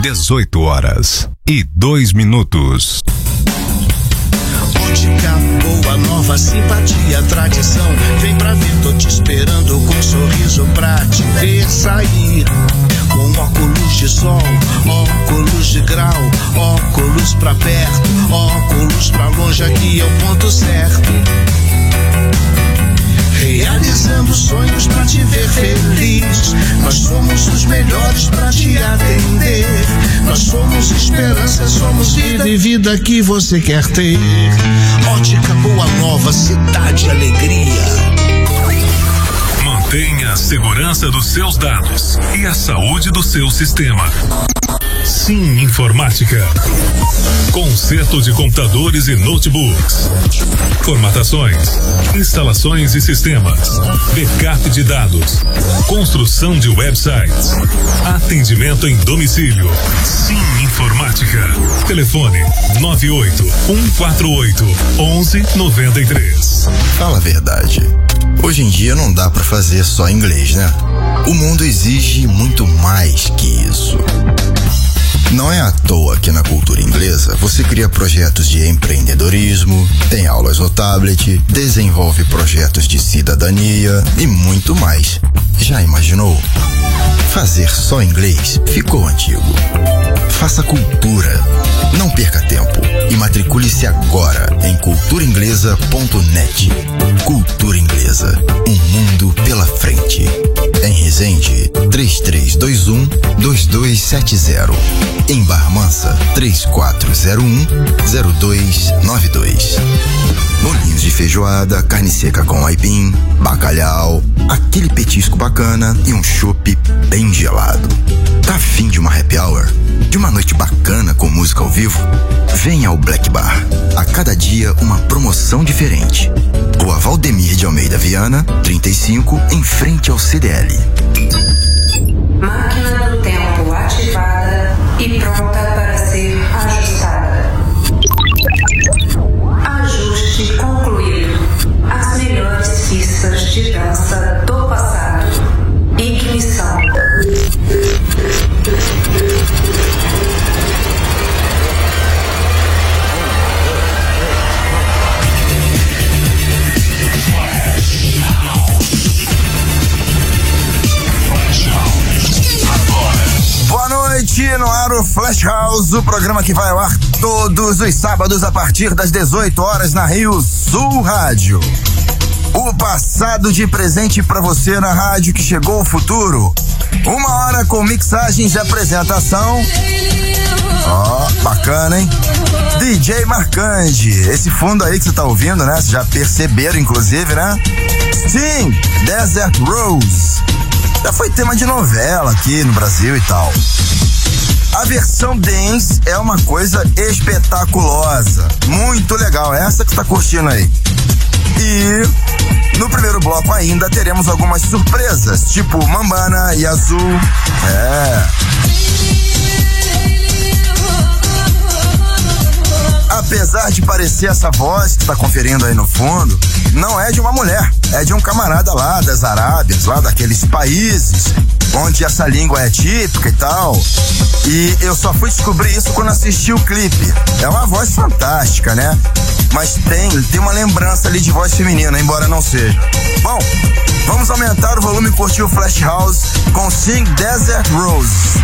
18h02. Ótica boa, nova simpatia, tradição. Vem pra ver, tô te esperando com um sorriso pra te ver sair. Com óculos de sol, óculos de grau, óculos pra perto, óculos pra longe, aqui é o ponto certo. Realizando sonhos pra te ver feliz. Nós somos os melhores pra te atender. Nós somos esperança, somos vida e vida que você quer ter. Ótica Boa Nova, cidade alegria. Mantenha a segurança dos seus dados e a saúde do seu sistema. Sim Informática. Conserto de computadores e notebooks. Formatações, instalações e sistemas, backup de dados, construção de websites, atendimento em domicílio. Sim Informática. Telefone 98-148-1193. Fala a verdade. Hoje em dia não dá pra fazer só inglês, né? O mundo exige muito mais que isso. Não é à toa que na cultura inglesa você cria projetos de empreendedorismo, tem aulas no tablet, desenvolve projetos de cidadania e muito mais. Já imaginou? Fazer só inglês ficou antigo. Faça cultura. Não perca tempo e matricule-se agora em culturainglesa.net. Cultura Inglesa, um mundo pela frente. Em Resende, 3321-2270. Em Barra Mansa, 3401-0292. Bolinhos de feijoada, carne seca com aipim, bacalhau, aquele petisco bacana e um chopp bem gelado. Tá afim de uma happy hour? De uma noite bacana com música ao vivo? Venha ao Black Bar. A cada dia uma promoção diferente. Rua Valdemir de Almeida Viana, 35, em frente ao CDL. Máquina do tempo ativada e pronta para ser ajustada. Ajuste concluído. As melhores pistas de dança do passado. Ignição. Boa noite, no ar o Flash House, o programa que vai ao ar todos os sábados a partir das 18 horas na Rio Sul Rádio. O passado de presente pra você na rádio que chegou o futuro. 1 hora com mixagens e apresentação. Ó, bacana, hein? DJ Marcandi. Esse fundo aí que você tá ouvindo, né? Vocês já perceberam, inclusive, né? Sim, Desert Rose. Já foi tema de novela aqui no Brasil e tal. A versão dance é uma coisa espetaculosa. Muito legal. Essa que você tá curtindo aí. E no primeiro bloco ainda teremos algumas surpresas, tipo Mambana e Azul. Apesar de parecer essa voz que está conferindo aí no fundo, não é de uma mulher, é de um camarada lá das Arábias, lá daqueles países onde essa língua é típica e tal. E eu só fui descobrir isso quando assisti o clipe. É uma voz fantástica, né? Mas tem uma lembrança ali de voz feminina, embora não seja. Bom, vamos aumentar o volume e curtir o Flash House com Sing Desert Rose.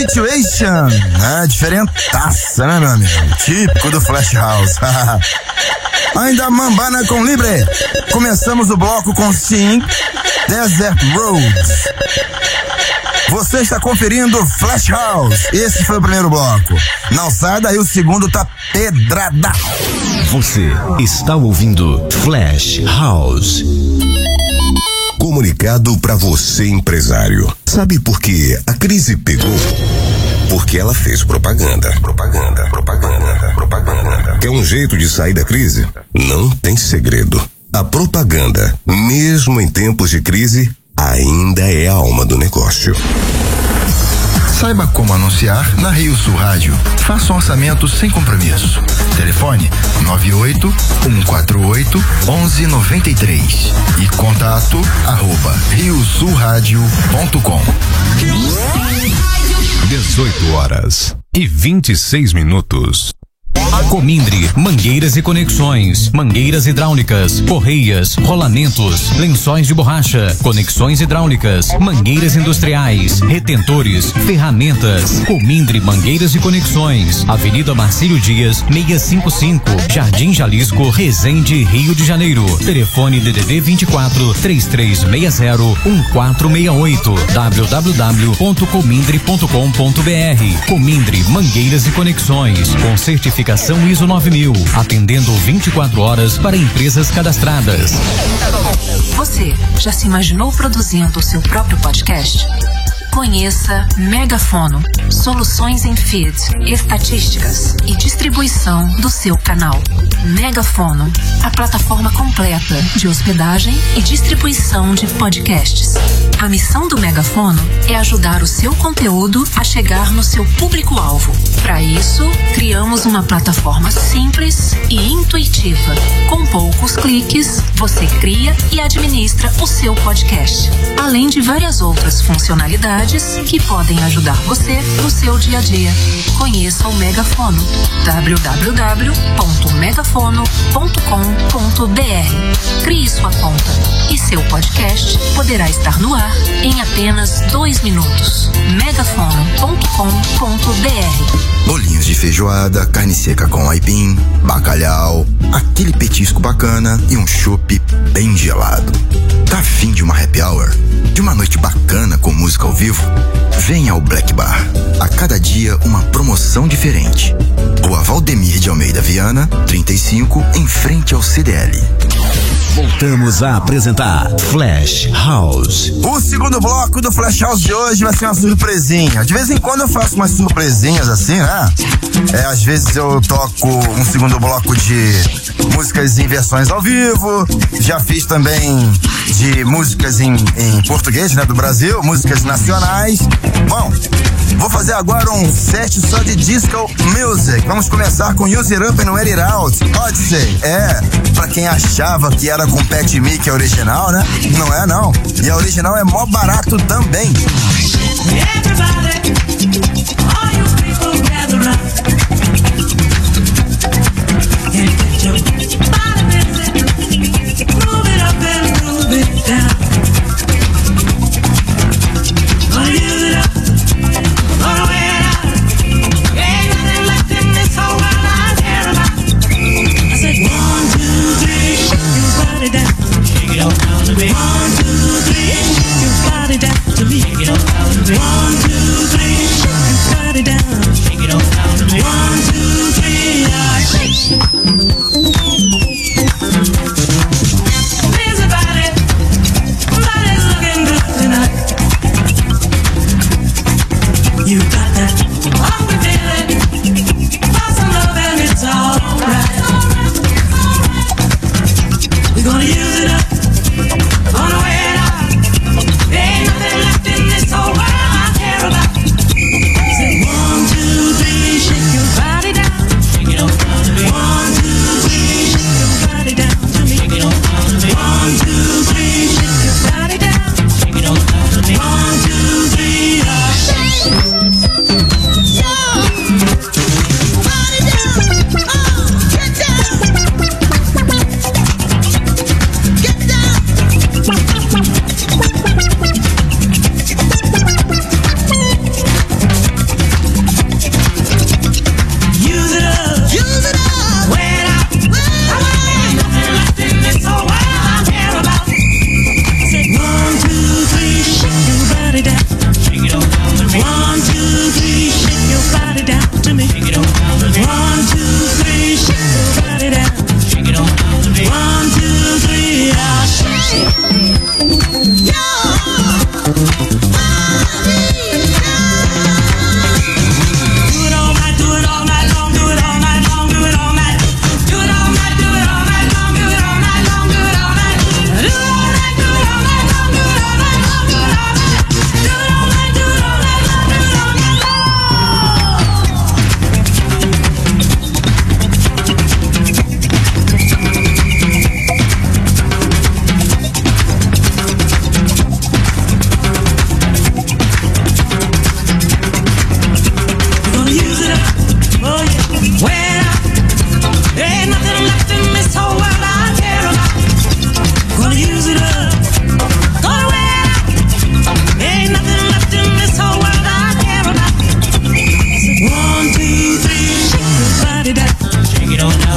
Situation. Diferentaça, né, meu amigo? Típico do Flash House. Ainda Mambana com Libre. Começamos o bloco com Sim, Desert Roads. Você está conferindo Flash House. Esse foi o primeiro bloco. Não sai daí, o segundo tá pedrada. Você está ouvindo Flash House. Comunicado para você, empresário. Sabe por que a crise pegou? Porque ela fez propaganda. Quer um jeito de sair da crise? Não tem segredo. A propaganda, mesmo em tempos de crise, ainda é a alma do negócio. Saiba como anunciar na Rio Sul Rádio. Faça um orçamento sem compromisso. Telefone 98-148-1193 e contato @riosulradio.com. 18h26. Comindre, mangueiras e conexões, mangueiras hidráulicas, correias, rolamentos, lençóis de borracha, conexões hidráulicas, mangueiras industriais, retentores, ferramentas. Comindre, mangueiras e conexões, Avenida Marcílio Dias, 655, Jardim Jalisco, Resende, Rio de Janeiro. Telefone DDD 24 3360 1468, www.comindre.com.br. Comindre, mangueiras e conexões, com certificação ISO 9000, atendendo 24 horas para empresas cadastradas. Você já se imaginou produzindo o seu próprio podcast? Conheça Megafono, soluções em feed, estatísticas e distribuição do seu canal. Megafono, a plataforma completa de hospedagem e distribuição de podcasts. A missão do Megafono é ajudar o seu conteúdo a chegar no seu público-alvo. Para isso, criamos uma plataforma simples e intuitiva. Com poucos cliques, você cria e administra o seu podcast, além de várias outras funcionalidades que podem ajudar você no seu dia a dia. Conheça o Megafono, www.megafono.com.br. Crie sua conta e seu podcast poderá estar no ar em apenas 2 minutos. megafono.com.br. Bolinhos de feijoada, carne seca com aipim, bacalhau, aquele petisco bacana e um chopp bem gelado. Tá afim de uma happy hour? De uma noite bacana com música ao vivo? Venha ao Black Bar. A cada dia uma promoção diferente. Rua Valdemir de Almeida Viana, 35, em frente ao CDL. Voltamos a apresentar Flash House. O segundo bloco do Flash House de hoje vai ser uma surpresinha. De vez em quando eu faço umas surpresinhas assim, né? Às vezes eu toco um segundo bloco de músicas em versões ao vivo. Já fiz também de músicas em português, né? Do Brasil, músicas nacionais. Bom, vou fazer agora um set só de disco music. Vamos começar com Use It Up and Wear It Out. Odyssey, pra quem achava que era com Pat Mickey a original, né? Não é, não. E a original é mó barato também. Everybody, all you people gather up and get your body busy. Move it up and move it down. Gonna use it up, gonna wear it out. Ain't nothing left in this whole world I care about. I said 1, 2, 3, shake your body down, shake it all down to me. 1, 2, 3, shake your body down to me. Shake it all down to me. 1, 2, 3, shake your body down.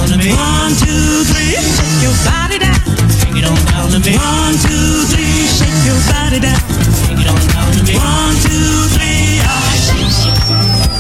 to me. 1, 2, 3, shake your body down. Bring it on down to me. 1, 2, 3, shake your body down. Bring it on down to me. 1, 2, 3, ah, shake, shake.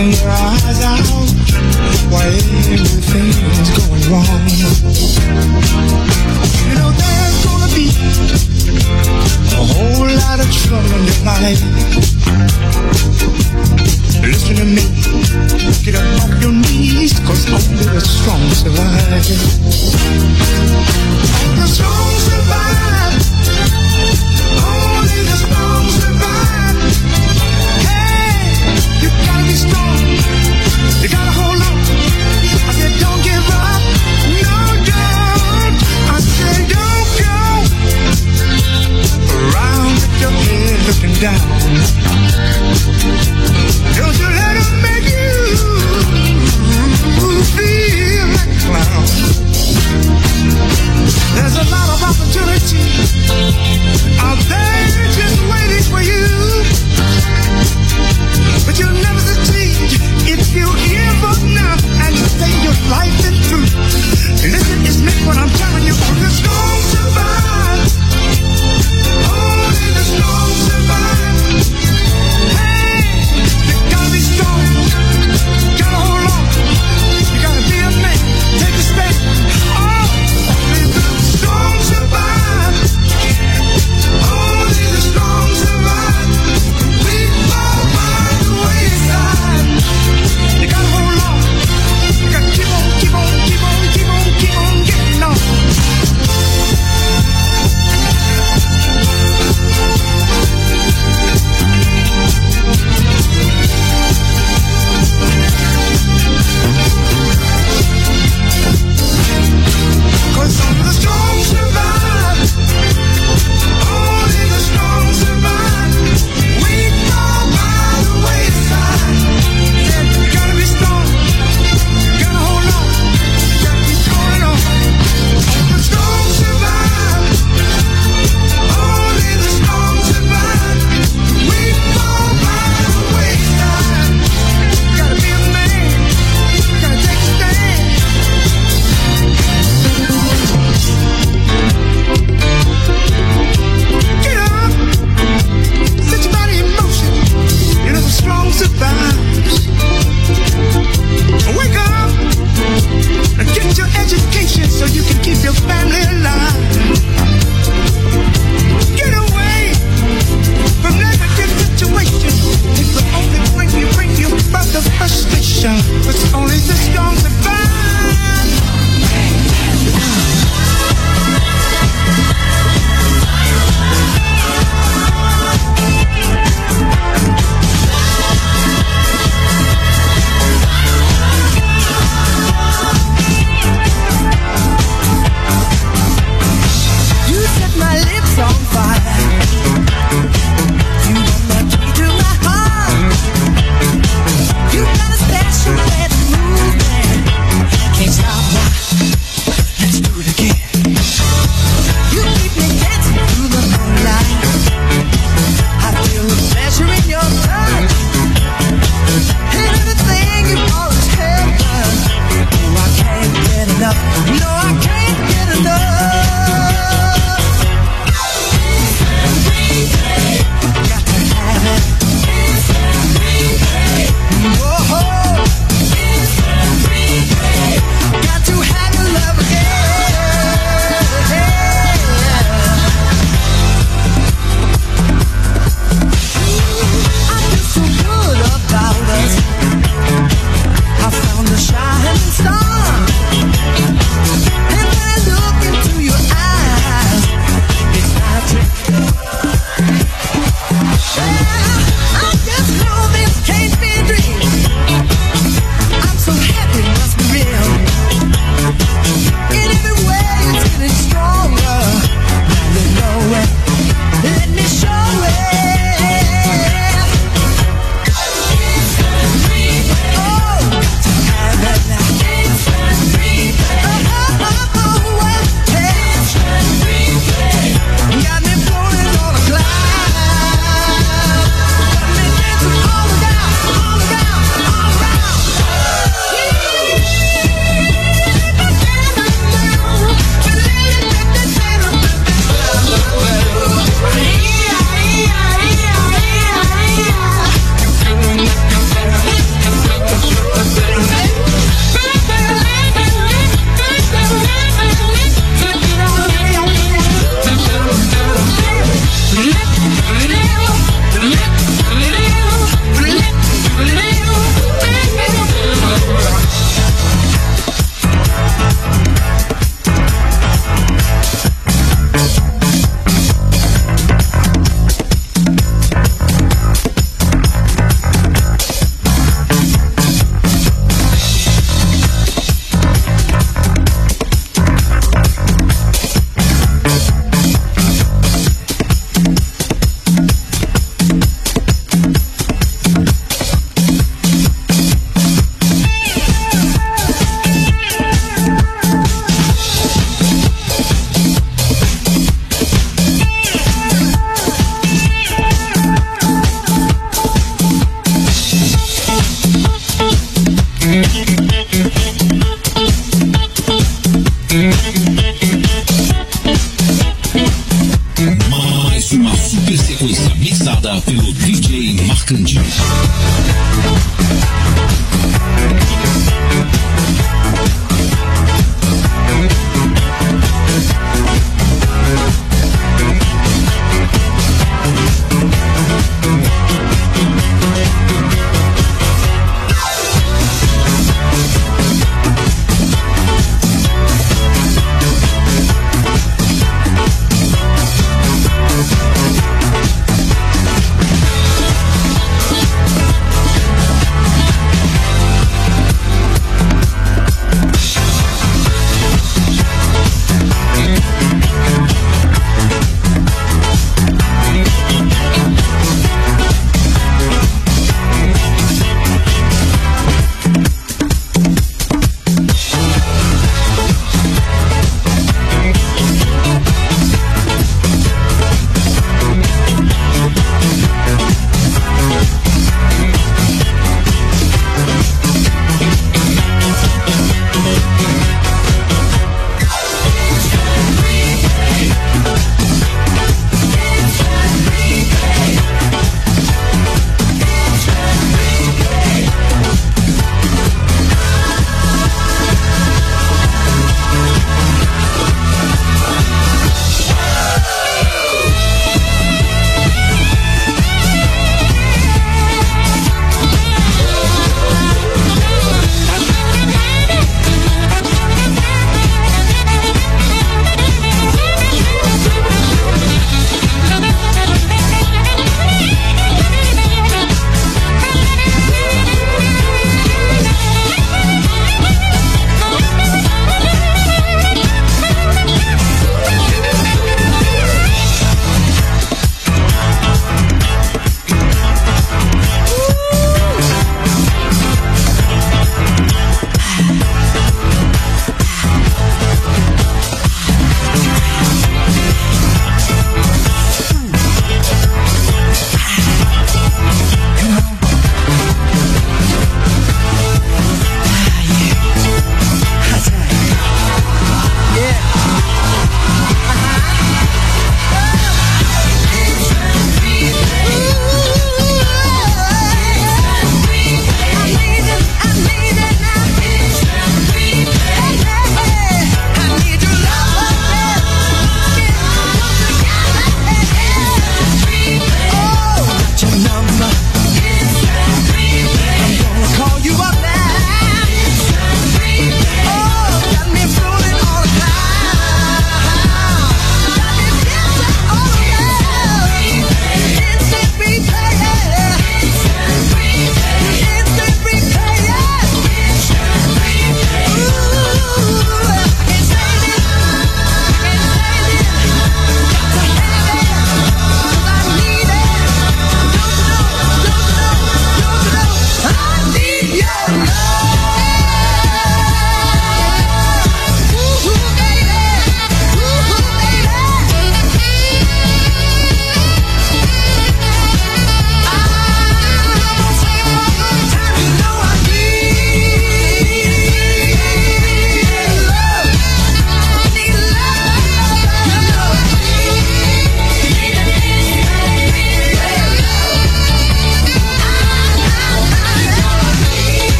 crying your eyes out while everything's going wrong. You know there's gonna be a whole lot of trouble in your life. Listen to me, get up off your knees, 'cause only the strong survive. The strong survive. Only the strong survive. Hey, you gotta be strong. You gotta hold on. I said don't give up. No, don't. I said don't go around with your head looking down. Don't you let them make you feel like a clown. There's a lot of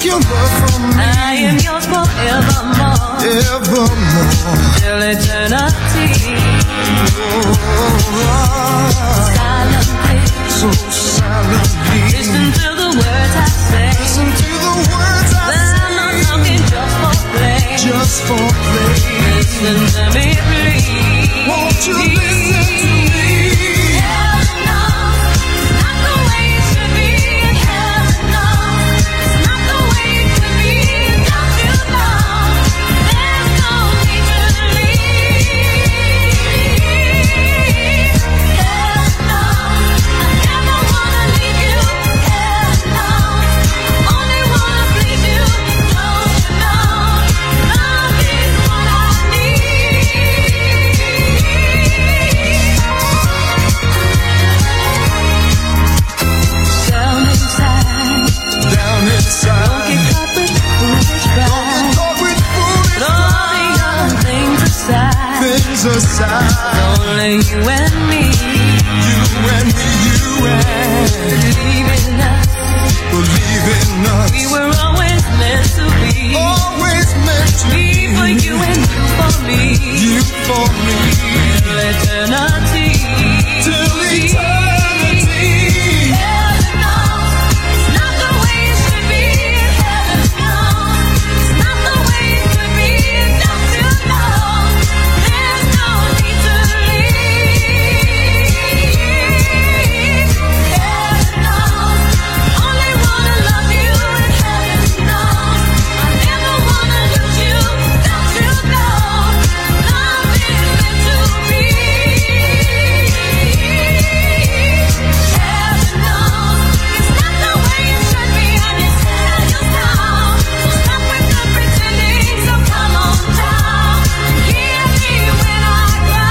take your love from me. I am yours forevermore. Evermore. Till eternity. Silently. So silently. Listen to the words I say. Listen to the words I say. I'm not talking just for play. Just for play. Listen to me, please. Won't you listen to me? Heaven knows it's not the way it should be. Heaven knows it's not the way it could be. Don't you know there's no need to leave? Heaven knows I never wanna leave you. Heaven knows only wanna please you. Don't you know love is what I need? Down inside, Down inside. don't get caught with foolish pride. Caught with foolish Put all the other things aside. things aside. Only you and me. You and me, you and Believe in us. believe in us. We were always meant to be. Always meant to Me be. for you and you for me. You for me. Till eternity. Till eternity. Heaven knows it's not the way it should be. Heaven knows it's not the way it could be. Don't you know there's no need to leave? Heaven knows only wanna love you. Heaven knows I never wanna lose you. Don't you know love is meant to be? Heaven knows it's not the way it should be. I just tell you now. So stop with the pretending. So come on down. Hear me when I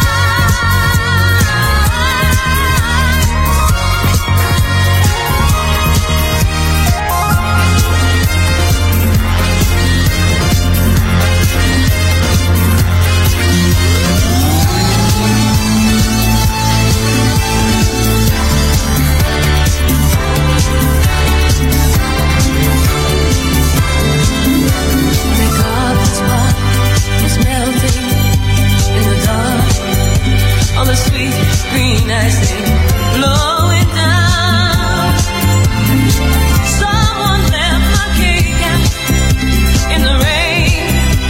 the carpet's spot is melting in the dark. All the sweet green icing blowing down. Someone left my cake out in the rain.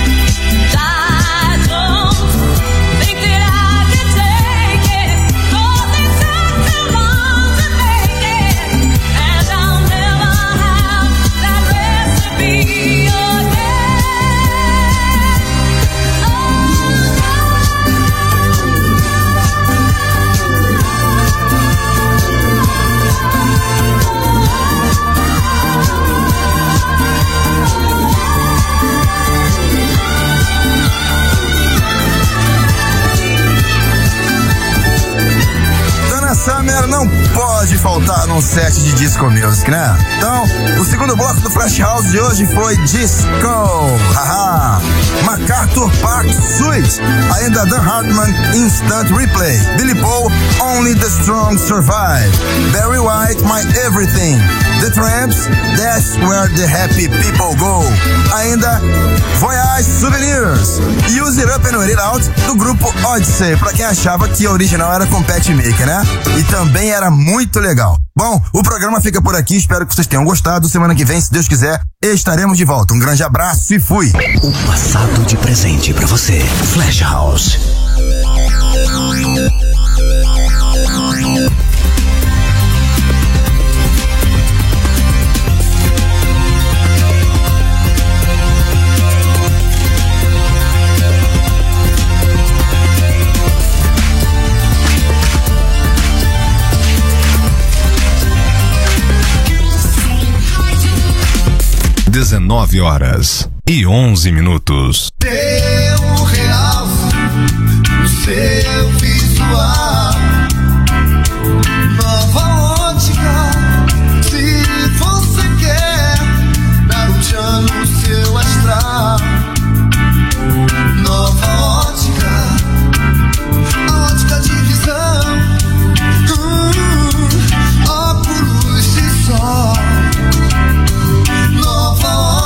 I don't think that I can take it. 'Cause it took too long to make it, and I'll never have that recipe again. Dana Summer não pode faltar num set de disco music, né? Então, o segundo bloco do Flash House de hoje foi Disco. Haha. MacArthur Park Suite. Ainda Dan Hartman, Instant Replay. Billy Paul, Only the Strong Survive. Barry White, My Everything. The Tramps, That's Where the Happy People Go. Ainda Voyage Souvenirs. Use It Up and Wear It Out do grupo Odyssey, pra quem achava que a original era com Pat Maker, né? E também era muito legal. Bom, o programa fica por aqui, espero que vocês tenham gostado. Semana que vem, se Deus quiser, estaremos de volta. Um grande abraço e fui! O passado de presente pra você. Flash House. (19h11). Teu real no seu visual. Nova ótica, se você quer dar um tchan no seu astral. Nova ótica, a ótica de visão. Óculos de sol. Nova ótica.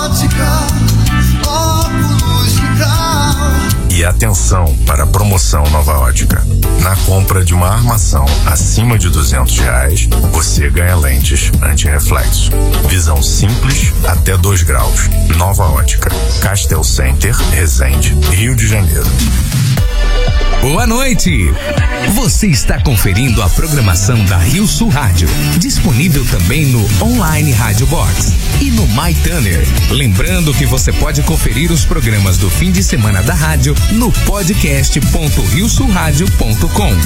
Atenção para a promoção Nova Ótica. Na compra de uma armação acima de R$200, você ganha lentes anti-reflexo. Visão simples até 2 graus. Nova Ótica. Castel Center, Resende, Rio de Janeiro. Boa noite! Você está conferindo a programação da Rio Sul Rádio, disponível também no Online Rádio Box e no MyTuner. Lembrando que você pode conferir os programas do fim de semana da rádio no podcast.riosulradio.com.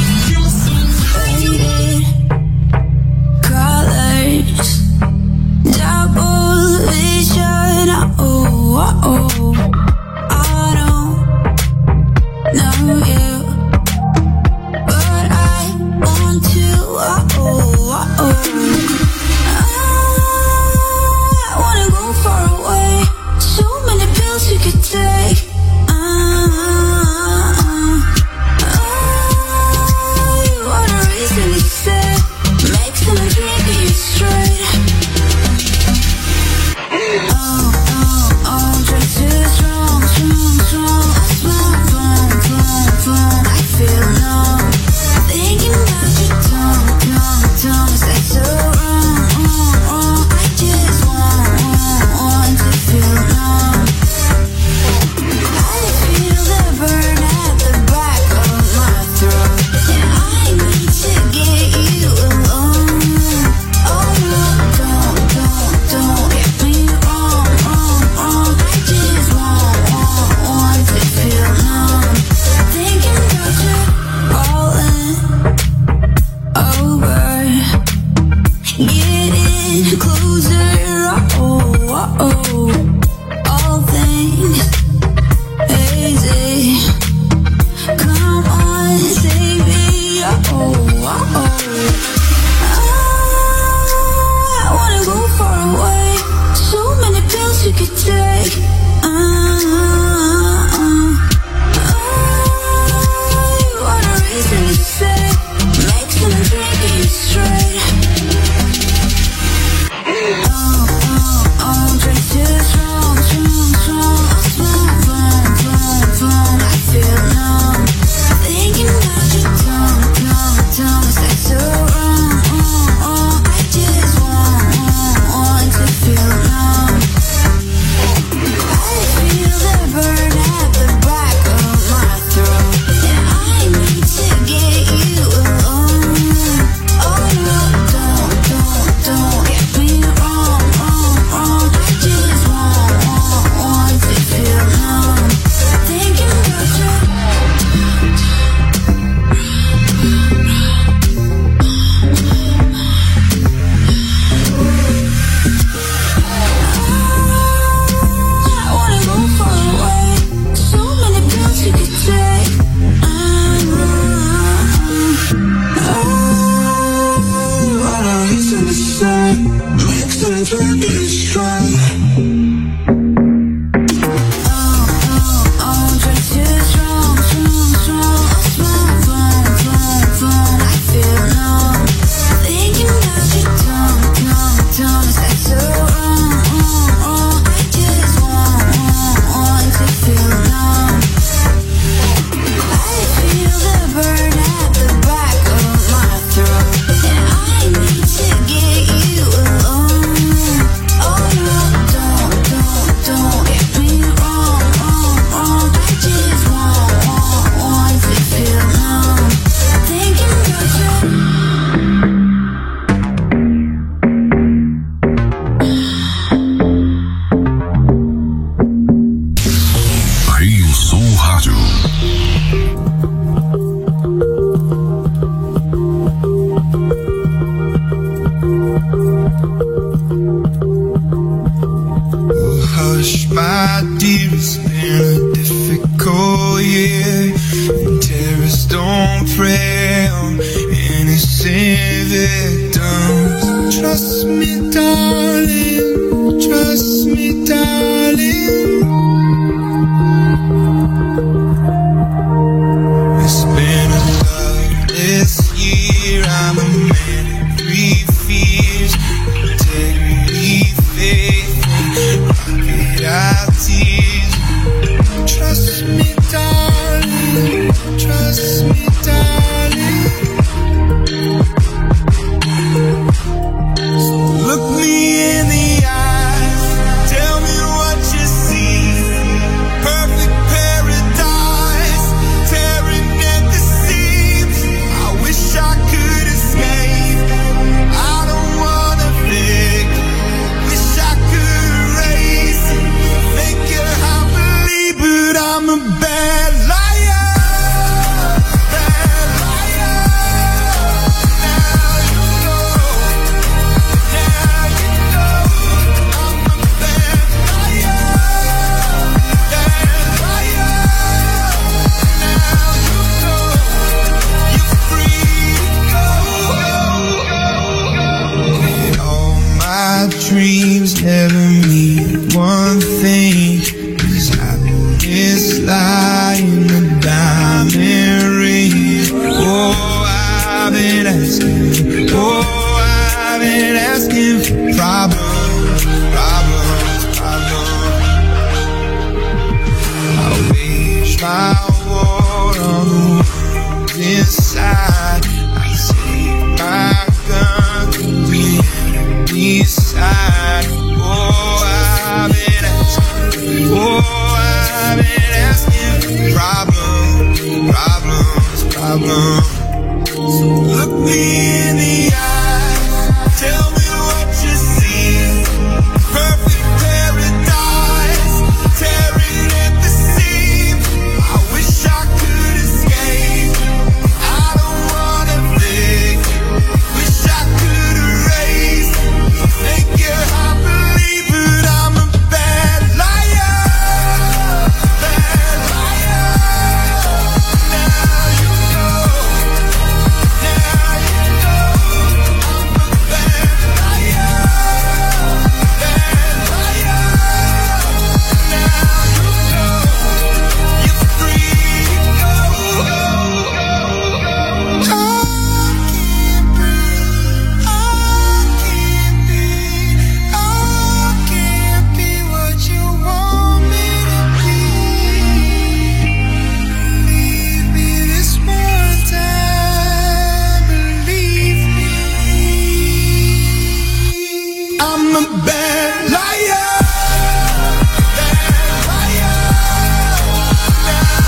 Know you, but I want to. I wanna go far away. So many pills you could take. You want a reason to say, make some drink you straight. Just too strong, strong. I feel numb, thinking about your tongue, is that so wrong? I just want to feel numb. I feel the burn at the back of my throat, and I need to get you alone. Oh no, don't get me wrong. I just want to feel numb. Thinking about you all over, getting closer. All things hazy. Come on, save me. I wanna go far away. So many pills you could take. What a reason to say, make some drink you straight. Drink too strong. I feel numb, thinking about your tongue, is that so wrong? I just want to feel numb. I feel the burn at the back of my throat, and I need to get you alone. Oh no, don't get me wrong. I just want to feel numb. Thinking about you. I wanna go far away. So many pills you could take. What a reason to say, make some drink you straight. Drink too strong. I feel numb, thinking about your tongue, is that so wrong? I just want to feel numb. I feel the burn at the back of my throat, and I need to get you alone. Oh no, don't get me wrong. I just want to feel numb. Thinking about you. Rio Sul Rádio. Hush, my dear, it's been a difficult year. Terrorists don't prey on innocent victims. Trust me, darling. It's been a loveless year. I'm a man of 3 fears: integrity, faith, and rocket out tears. Trust me, darling. mal.